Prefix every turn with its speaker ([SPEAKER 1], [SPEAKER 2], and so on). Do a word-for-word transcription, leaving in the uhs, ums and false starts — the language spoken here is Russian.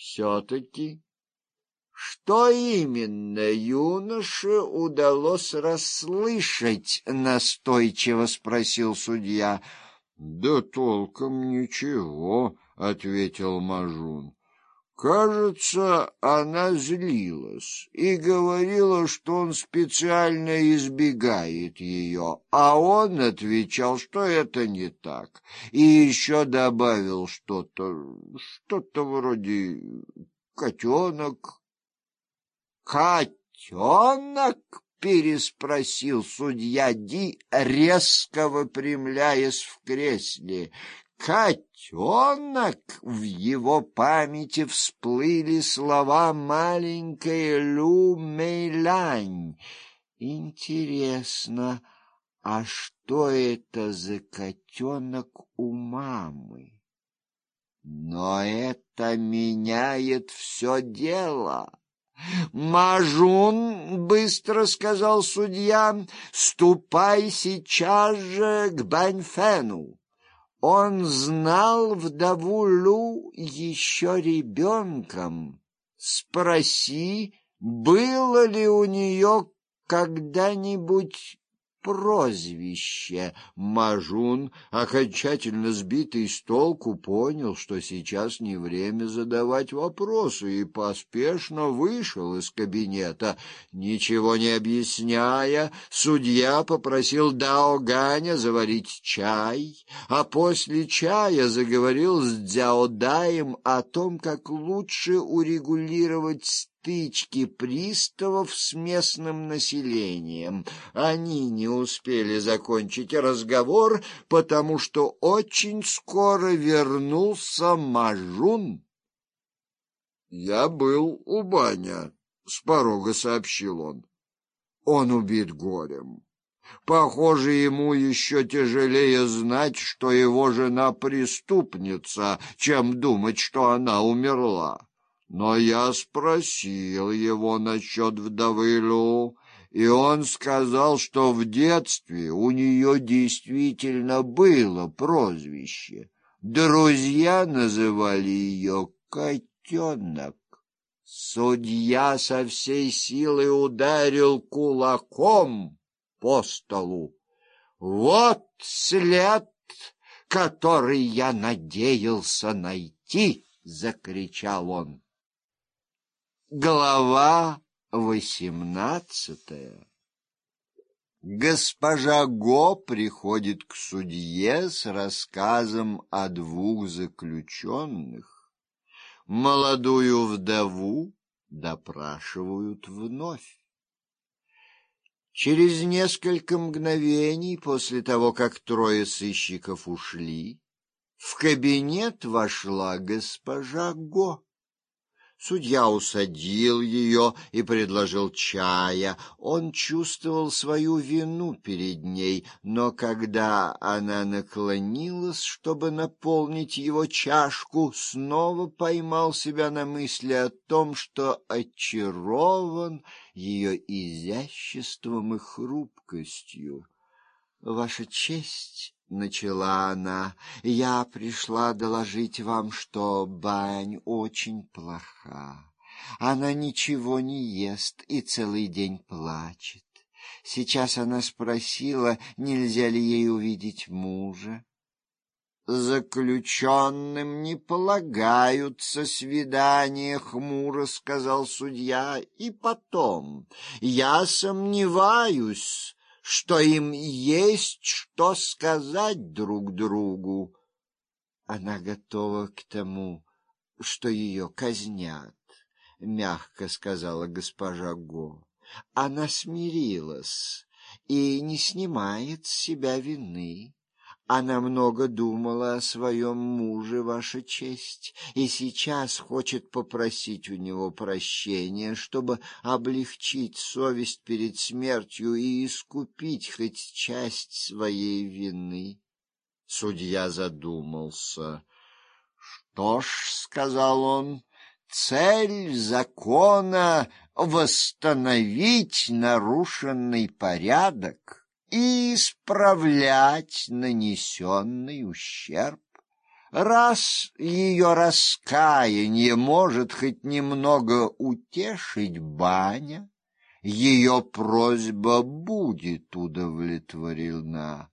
[SPEAKER 1] все-таки что именно юноше удалось расслышать? — настойчиво спросил судья. — Да толком ничего, — ответил Мажун. Кажется, она злилась и говорила, что он специально избегает ее, а он отвечал, что это не так, и еще добавил что-то, что-то вроде «котенок». «Котенок?» — переспросил судья Ди, резко выпрямляясь в кресле. «Котенок!» — в его памяти всплыли слова маленькой Лю Мэйлань. «Интересно, а что это за котенок у мамы? Но это меняет все дело». «Мажун, — быстро сказал судья, — ступай сейчас же к Баньфену. Он знал вдову Лю еще ребенком. Спроси, было ли у нее когда-нибудь прозвище». Мажун, окончательно сбитый с толку, понял, что сейчас не время задавать вопросы, и поспешно вышел из кабинета. Ничего не объясняя, судья попросил Дао Ганя заварить чай, а после чая заговорил с Дзяо Даем о том, как лучше урегулировать стычки приставов с местным населением. Они не успели закончить разговор, потому что очень скоро вернулся Мажун. «Я был у Баня», — с порога сообщил он. «Он убит горем. Похоже, ему еще тяжелее знать, что его жена преступница, чем думать, что она умерла. Но я спросил его насчет вдовы Лю, и он сказал, что в детстве у нее действительно было прозвище. Друзья называли ее «котенок». Судья со всей силы ударил кулаком по столу. «Вот след, который я надеялся найти!» — закричал он. Глава восемнадцатая. Госпожа Го приходит к судье с рассказом о двух заключенных. Молодую вдову допрашивают вновь. Через несколько мгновений после того, как трое сыщиков ушли, в кабинет вошла госпожа Го. Судья усадил ее и предложил чая. Он чувствовал свою вину перед ней, но когда она наклонилась, чтобы наполнить его чашку, снова поймал себя на мысли о том, что очарован ее изяществом и хрупкостью. «Ваша честь», — начала она, — «я пришла доложить вам, что Бань очень плоха. Она ничего не ест и целый день плачет. Сейчас она спросила, нельзя ли ей увидеть мужа». «Заключенным не полагаются свидания, — хмуро сказал судья, — и потом, я сомневаюсь, что им есть что сказать друг другу». «Она готова к тому, что ее казнят», — мягко сказала госпожа Го. «Она смирилась и не снимает с себя вины. Она много думала о своем муже, ваша честь, и сейчас хочет попросить у него прощения, чтобы облегчить совесть перед смертью и искупить хоть часть своей вины». Судья задумался. «Что ж, — сказал он, — цель закона — восстановить нарушенный порядок и исправлять нанесенный ущерб. Раз ее раскаяние может хоть немного утешить Баня, ее просьба будет удовлетворена.